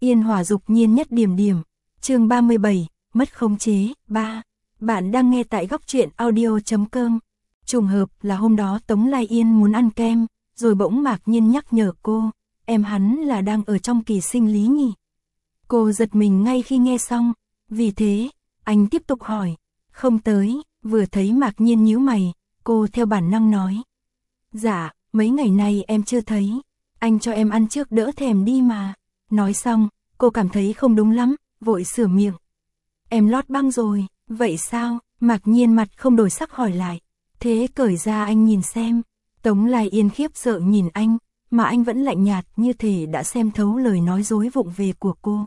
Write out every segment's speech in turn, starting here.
Yên hỏa dục nhiên nhất điểm điểm. Chương 37, mất khống chế. 3. Bạn đang nghe tại góc truyện audio.com. Trùng hợp là hôm đó Tống Lai Yên muốn ăn kem, rồi bỗng Mạc Nhiên nhắc nhở cô, em hắn là đang ở trong kỳ sinh lý nhỉ? Cô giật mình ngay khi nghe xong, vì thế, anh tiếp tục hỏi, không tới, vừa thấy Mạc Nhiên nhíu mày, cô theo bản năng nói. Dạ, mấy ngày nay em chưa thấy, anh cho em ăn trước đỡ thèm đi mà. Nói xong, cô cảm thấy không đúng lắm, vội sửa miệng. Em lót băng rồi, vậy sao? Mạc Nhiên mặt không đổi sắc hỏi lại. Thế cởi ra anh nhìn xem. Tống Lai Yên khiếp sợ nhìn anh, mà anh vẫn lạnh nhạt như thể đã xem thấu lời nói dối vụng về của cô.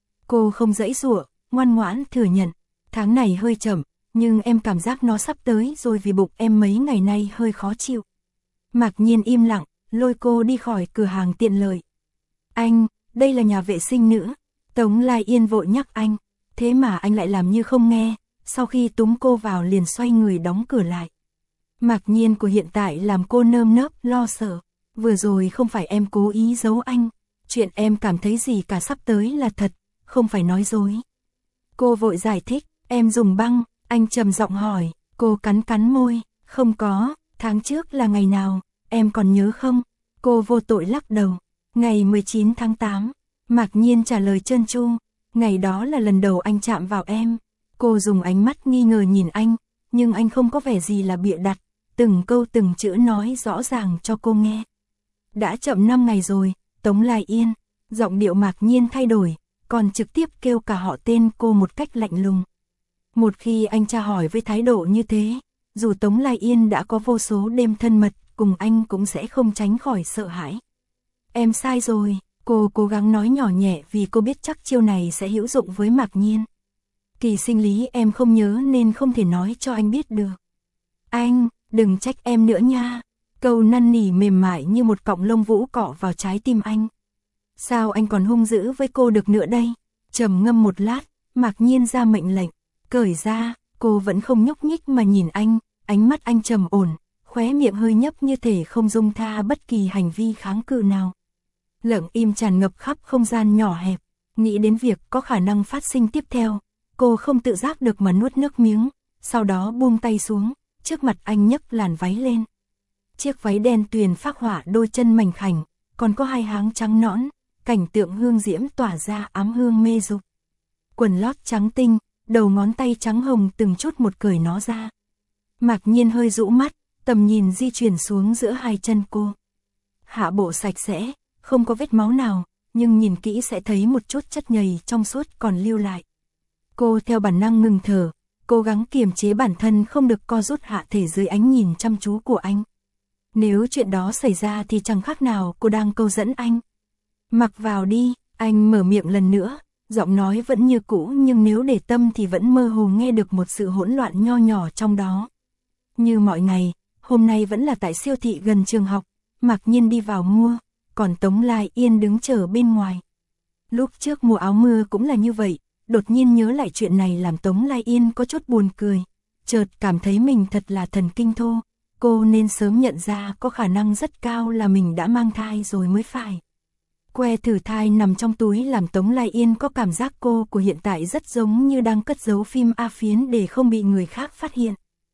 Cô không giãy giụa, ngoan ngoãn thừa nhận. Tháng này hơi chậm, nhưng em cảm giác nó sắp tới rồi vì bụng em mấy ngày nay hơi khó chịu. Mạc Nhiên im lặng, lôi cô đi khỏi cửa hàng tiện lợi. Anh, đây là nhà vệ sinh nữ. Tống Lai Yên vội nhắc anh, thế mà anh lại làm như không nghe, sau khi túm cô vào liền xoay người đóng cửa lại. Mạc Nhiên của hiện tại làm cô nơm nớp lo sợ, vừa rồi không phải em cố ý giấu anh, chuyện em cảm thấy gì cả sắp tới là thật, không phải nói dối. Cô vội giải thích, em dùng băng, anh trầm giọng hỏi, cô cắn cắn môi, không có, tháng trước là ngày nào, em còn nhớ không? Cô vô tội lắc đầu, ngày 19 tháng 8, Mạc Nhiên trả lời trơn tru, ngày đó là lần đầu anh chạm vào em. Cô dùng ánh mắt nghi ngờ nhìn anh, nhưng anh không có vẻ gì là bịa đặt, từng câu từng chữ nói rõ ràng cho cô nghe. Đã chậm 5 ngày rồi, Tống Lai Yên, giọng điệu Mạc Nhiên thay đổi, còn trực tiếp kêu cả họ tên cô một cách lạnh lùng. Một khi anh tra hỏi với thái độ như thế, dù Tống Lai Yên đã có vô số đêm thân mật, cùng anh cũng sẽ không tránh khỏi sợ hãi. Em sai rồi, cô cố gắng nói nhỏ nhẹ vì cô biết chắc chiêu này sẽ hữu dụng với Mạc Nhiên. Kỳ sinh lý em không nhớ nên không thể nói cho anh biết được. Anh, đừng trách em nữa nha. Câu năn nỉ mềm mại như một cọng lông vũ cọ vào trái tim anh. Sao anh còn hung dữ với cô được nữa đây? Trầm ngâm một lát, Mạc Nhiên ra mệnh lệnh. Cởi ra, cô vẫn không nhúc nhích mà nhìn anh, ánh mắt anh trầm ổn, khóe miệng hơi nhấp như thể không dung tha bất kỳ hành vi kháng cự nào. Lặng im tràn ngập khắp không gian nhỏ hẹp, nghĩ đến việc có khả năng phát sinh tiếp theo, cô không tự giác được mà nuốt nước miếng, sau đó buông tay xuống, trước mặt anh nhấc làn váy lên. Chiếc váy đen tuyền phác họa đôi chân mảnh khảnh, còn có hai háng trắng nõn, cảnh tượng hương diễm tỏa ra ám hương mê dục. Quần lót trắng tinh, đầu ngón tay trắng hồng từng chút một cởi nó ra. Mạc Nhiên hơi rũ mắt, tầm nhìn di chuyển xuống giữa hai chân cô. Hạ bộ sạch sẽ, không có vết máu nào, nhưng nhìn kỹ sẽ thấy một chút chất nhầy trong suốt còn lưu lại. Cô theo bản năng ngừng thở, cố gắng kiềm chế bản thân không được co rút hạ thể dưới ánh nhìn chăm chú của anh. Nếu chuyện đó xảy ra thì chẳng khác nào cô đang câu dẫn anh. Mặc vào đi, anh mở miệng lần nữa, giọng nói vẫn như cũ nhưng nếu để tâm thì vẫn mơ hồ nghe được một sự hỗn loạn nho nhỏ trong đó. Như mọi ngày, hôm nay vẫn là tại siêu thị gần trường học, Mạc Nhiên đi vào mua, còn Tống Lai Yên đứng chờ bên ngoài. Lúc trước mua áo mưa cũng là như vậy, đột nhiên nhớ lại chuyện này làm Tống Lai Yên có chút buồn cười, chợt cảm thấy mình thật là thần kinh thô, cô nên sớm nhận ra có khả năng rất cao là mình đã mang thai rồi mới phải. Que thử thai nằm trong túi làm Tống Lai Yên có cảm giác cô của hiện tại rất giống như đang cất giấu phim A phiến để không bị người khác phát hiện.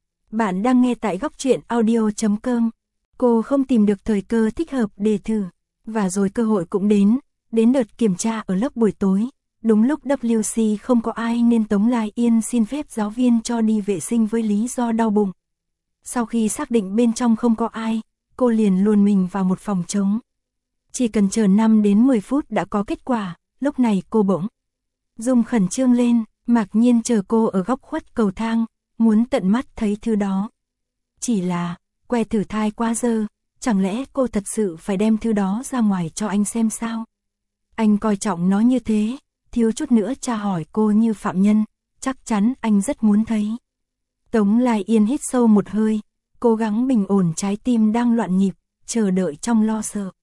Bạn đang nghe tại góc truyện audio.com. Cô không tìm được thời cơ thích hợp để thử, và rồi cơ hội cũng đến đợt kiểm tra ở lớp buổi tối. Đúng lúc WC không có ai nên Tống Lai Yên xin phép giáo viên cho đi vệ sinh với lý do đau bụng. Sau khi xác định bên trong không có ai, cô liền luồn mình vào một phòng trống. Chỉ cần chờ 5 đến 10 phút đã có kết quả, lúc này cô bỗng rung khẩn trương lên, Mạc Nhiên chờ cô ở góc khuất cầu thang, muốn tận mắt thấy thứ đó. Chỉ là, que thử thai quá dơ, chẳng lẽ cô thật sự phải đem thứ đó ra ngoài cho anh xem sao? Anh coi trọng nó như thế, thiếu chút nữa tra hỏi cô như phạm nhân, chắc chắn anh rất muốn thấy. Tống Lai Yên hít sâu một hơi, cố gắng bình ổn trái tim đang loạn nhịp, chờ đợi trong lo sợ.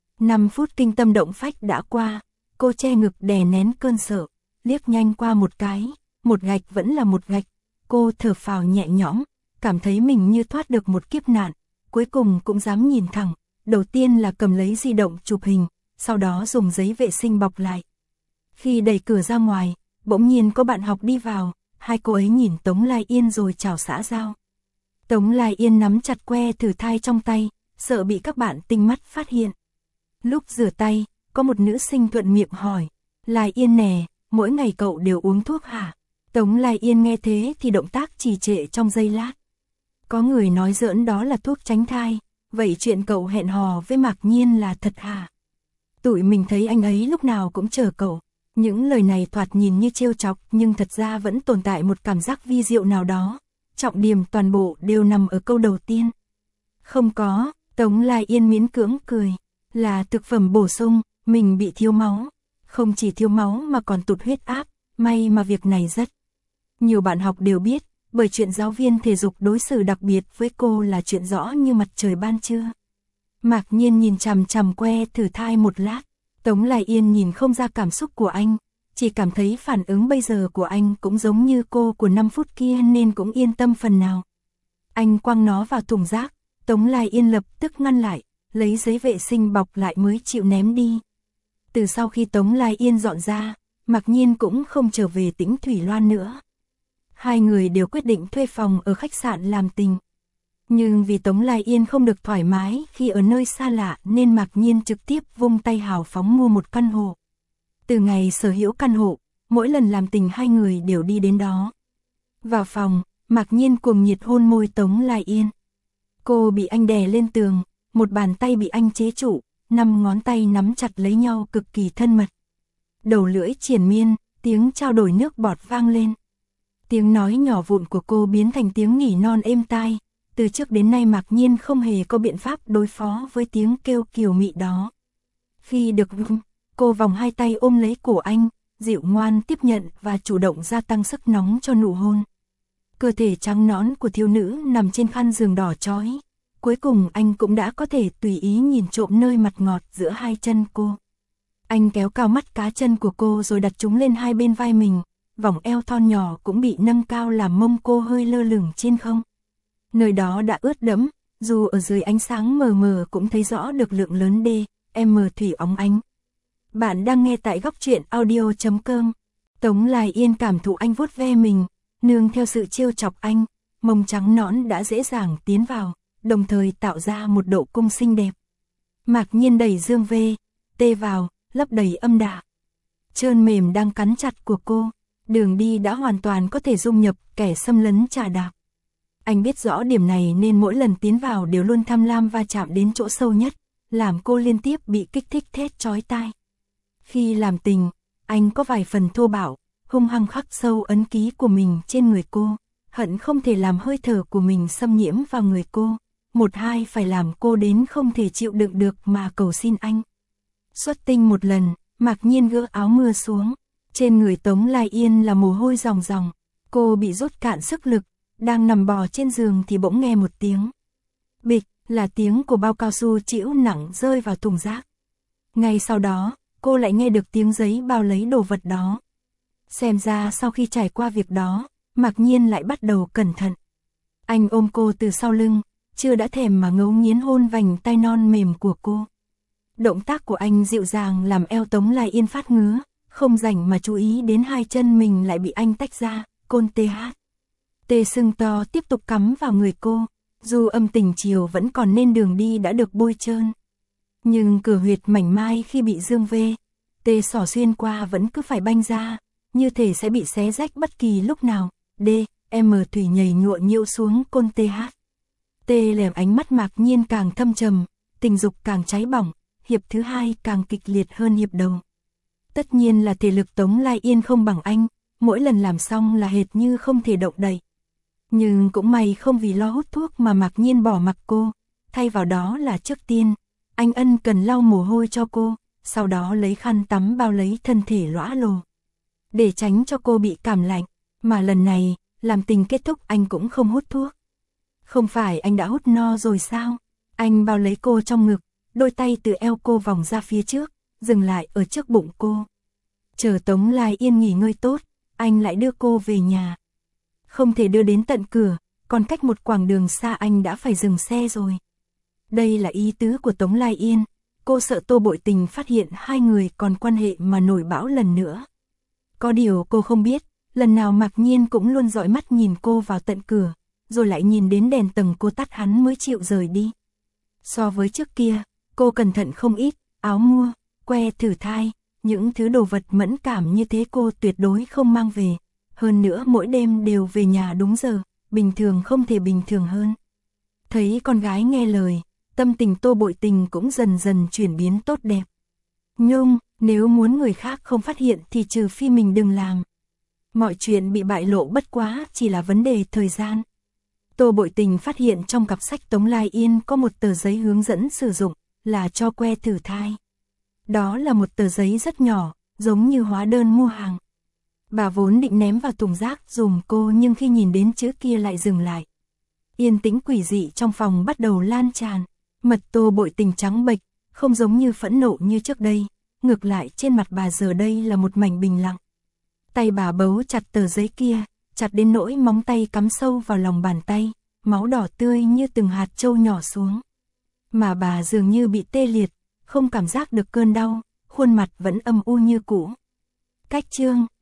5 phút kinh tâm động phách đã qua, cô che ngực đè nén cơn sợ, liếc nhanh qua một cái, một gạch vẫn là một gạch, cô thở phào nhẹ nhõm, cảm thấy mình như thoát được một kiếp nạn, cuối cùng cũng dám nhìn thẳng, đầu tiên là cầm lấy di động chụp hình, sau đó dùng giấy vệ sinh bọc lại. Khi đẩy cửa ra ngoài, bỗng nhiên có bạn học đi vào, hai cô ấy nhìn Tống Lai Yên rồi chào xã giao. Tống Lai Yên nắm chặt que thử thai trong tay, sợ bị các bạn tinh mắt phát hiện. Lúc rửa tay, có một nữ sinh thuận miệng hỏi, Lai Yên nè, mỗi ngày cậu đều uống thuốc hả? Tống Lai Yên nghe thế thì động tác trì trệ trong giây lát. Có người nói giỡn đó là thuốc tránh thai, vậy chuyện cậu hẹn hò với Mạc Nhiên là thật hả? Tụi mình thấy anh ấy lúc nào cũng chờ cậu. Những lời này thoạt nhìn như trêu chọc nhưng thật ra vẫn tồn tại một cảm giác vi diệu nào đó. Trọng điểm toàn bộ đều nằm ở câu đầu tiên. Không có, Tống Lai Yên miễn cưỡng cười. Là thực phẩm bổ sung, mình bị thiếu máu. Không chỉ thiếu máu mà còn tụt huyết áp, may mà việc này rất nhiều bạn học đều biết, bởi chuyện giáo viên thể dục đối xử đặc biệt với cô là chuyện rõ như mặt trời ban trưa. Mạc Nhiên nhìn chằm chằm que thử thai một lát, Tống Lai Yên nhìn không ra cảm xúc của anh, chỉ cảm thấy phản ứng bây giờ của anh cũng giống như cô của 5 phút kia nên cũng yên tâm phần nào. Anh quăng nó vào thùng rác, Tống Lai Yên lập tức ngăn lại, lấy giấy vệ sinh bọc lại mới chịu ném đi. Từ sau khi Tống Lai Yên dọn ra, Mạc Nhiên cũng không trở về Tĩnh Thủy Loan nữa. Hai người đều quyết định thuê phòng ở khách sạn làm tình. Nhưng vì Tống Lai Yên không được thoải mái khi ở nơi xa lạ nên Mạc Nhiên trực tiếp vung tay hào phóng mua một căn hộ. Từ ngày sở hữu căn hộ, mỗi lần làm tình hai người đều đi đến đó. Vào phòng, Mạc Nhiên cuồng nhiệt hôn môi Tống Lai Yên. Cô bị anh đè lên tường, một bàn tay bị anh chế trụ, 5 ngón tay nắm chặt lấy nhau cực kỳ thân mật. Đầu lưỡi triền miên, tiếng trao đổi nước bọt vang lên. Tiếng nói nhỏ vụn của cô biến thành tiếng nỉ non êm tai. Từ trước đến nay Mạc Nhiên không hề có biện pháp đối phó với tiếng kêu kiều mị đó. Khi được cô vòng hai tay ôm lấy cổ anh, dịu ngoan tiếp nhận và chủ động gia tăng sức nóng cho nụ hôn. Cơ thể trắng nõn của thiếu nữ nằm trên khăn giường đỏ chói. Cuối cùng anh cũng đã có thể tùy ý nhìn trộm nơi mặt ngọt giữa hai chân cô. Anh kéo cao mắt cá chân của cô rồi đặt chúng lên hai bên vai mình, vòng eo thon nhỏ cũng bị nâng cao làm mông cô hơi lơ lửng trên không. Nơi đó đã ướt đẫm, dù ở dưới ánh sáng mờ mờ cũng thấy rõ được lượng lớn DM thủy óng ánh. Bạn đang nghe tại góc truyện audio.com. Tống Lai Yên cảm thụ anh vuốt ve mình, nương theo sự trêu chọc anh, mông trắng nõn đã dễ dàng tiến vào, đồng thời tạo ra một độ cung xinh đẹp. Mạc Nhiên đẩy dương VT vào, lấp đầy âm đạo. Trơn mềm đang cắn chặt của cô, đường đi đã hoàn toàn có thể dung nhập kẻ xâm lấn trà đạp. Anh biết rõ điểm này nên mỗi lần tiến vào đều luôn tham lam va chạm đến chỗ sâu nhất, làm cô liên tiếp bị kích thích thét chói tai. Khi làm tình, anh có vài phần thô bạo, hung hăng khắc sâu ấn ký của mình trên người cô, hận không thể làm hơi thở của mình xâm nhiễm vào người cô, một hai phải làm cô đến không thể chịu đựng được mà cầu xin anh. Xuất tinh một lần, Mạc Nhiên gỡ áo mưa xuống, trên người Tống Lai Yên là mồ hôi ròng ròng, cô bị rút cạn sức lực, đang nằm bò trên giường thì bỗng nghe một tiếng. Bịch, là tiếng của bao cao su chĩu nặng rơi vào thùng rác. Ngay sau đó, cô lại nghe được tiếng giấy bao lấy đồ vật đó. Xem ra sau khi trải qua việc đó, Mạc Nhiên lại bắt đầu cẩn thận. Anh ôm cô từ sau lưng, chưa đã thèm mà ngấu nghiến hôn vành tay non mềm của cô. Động tác của anh dịu dàng làm eo Tống Lai Yên phát ngứa, không rảnh mà chú ý đến hai chân mình lại bị anh tách ra, côn tê sưng to tiếp tục cắm vào người cô, dù âm tình chiều vẫn còn nên đường đi đã được bôi trơn. Nhưng cửa huyệt mảnh mai khi bị dương tê xỏ xuyên qua vẫn cứ phải banh ra, như thể sẽ bị xé rách bất kỳ lúc nào. DM thủy nhảy nhụa nhiễu xuống côn tê làm ánh mắt Mạc Nhiên càng thâm trầm, tình dục càng cháy bỏng, hiệp thứ hai càng kịch liệt hơn hiệp đầu. Tất nhiên là thể lực Tống Lai Yên không bằng anh, mỗi lần làm xong là hệt như không thể động đậy. Nhưng cũng may không vì lo hút thuốc mà Mạc Nhiên bỏ mặc cô, thay vào đó là trước tiên, anh ân cần lau mồ hôi cho cô, sau đó lấy khăn tắm bao lấy thân thể lõa lồ. Để tránh cho cô bị cảm lạnh, mà lần này, làm tình kết thúc anh cũng không hút thuốc. Không phải anh đã hút no rồi sao? Anh bao lấy cô trong ngực, đôi tay từ eo cô vòng ra phía trước, dừng lại ở trước bụng cô. Chờ Tống Lai Yên nghỉ ngơi tốt, anh lại đưa cô về nhà. Không thể đưa đến tận cửa, còn cách một quãng đường xa anh đã phải dừng xe rồi. Đây là ý tứ của Tống Lai Yên, cô sợ Tô Bội Tình phát hiện hai người còn quan hệ mà nổi bão lần nữa. Có điều cô không biết, lần nào Mạc Nhiên cũng luôn dõi mắt nhìn cô vào tận cửa, rồi lại nhìn đến đèn tầng cô tắt hắn mới chịu rời đi. So với trước kia, cô cẩn thận không ít, áo mua, que thử thai, những thứ đồ vật mẫn cảm như thế cô tuyệt đối không mang về. Hơn nữa mỗi đêm đều về nhà đúng giờ, bình thường không thể bình thường hơn. Thấy con gái nghe lời, tâm tình Tô Bội Tình cũng dần dần chuyển biến tốt đẹp. Nhưng, nếu muốn người khác không phát hiện thì trừ phi mình đừng làm. Mọi chuyện bị bại lộ bất quá chỉ là vấn đề thời gian. Tô Bội Tình phát hiện trong cặp sách Tống Lai Yên có một tờ giấy hướng dẫn sử dụng, là cho que thử thai. Đó là một tờ giấy rất nhỏ, giống như hóa đơn mua hàng. Bà vốn định ném vào thùng rác dùm cô nhưng khi nhìn đến chữ kia lại dừng lại. Yên tĩnh quỷ dị trong phòng bắt đầu lan tràn. Mặt Tô Bội Tình trắng bệch, không giống như phẫn nộ như trước đây. Ngược lại trên mặt bà giờ đây là một mảnh bình lặng. Tay bà bấu chặt tờ giấy kia, chặt đến nỗi móng tay cắm sâu vào lòng bàn tay, máu đỏ tươi như từng hạt trâu nhỏ xuống. Mà bà dường như bị tê liệt, không cảm giác được cơn đau, khuôn mặt vẫn âm u như cũ. Cách chương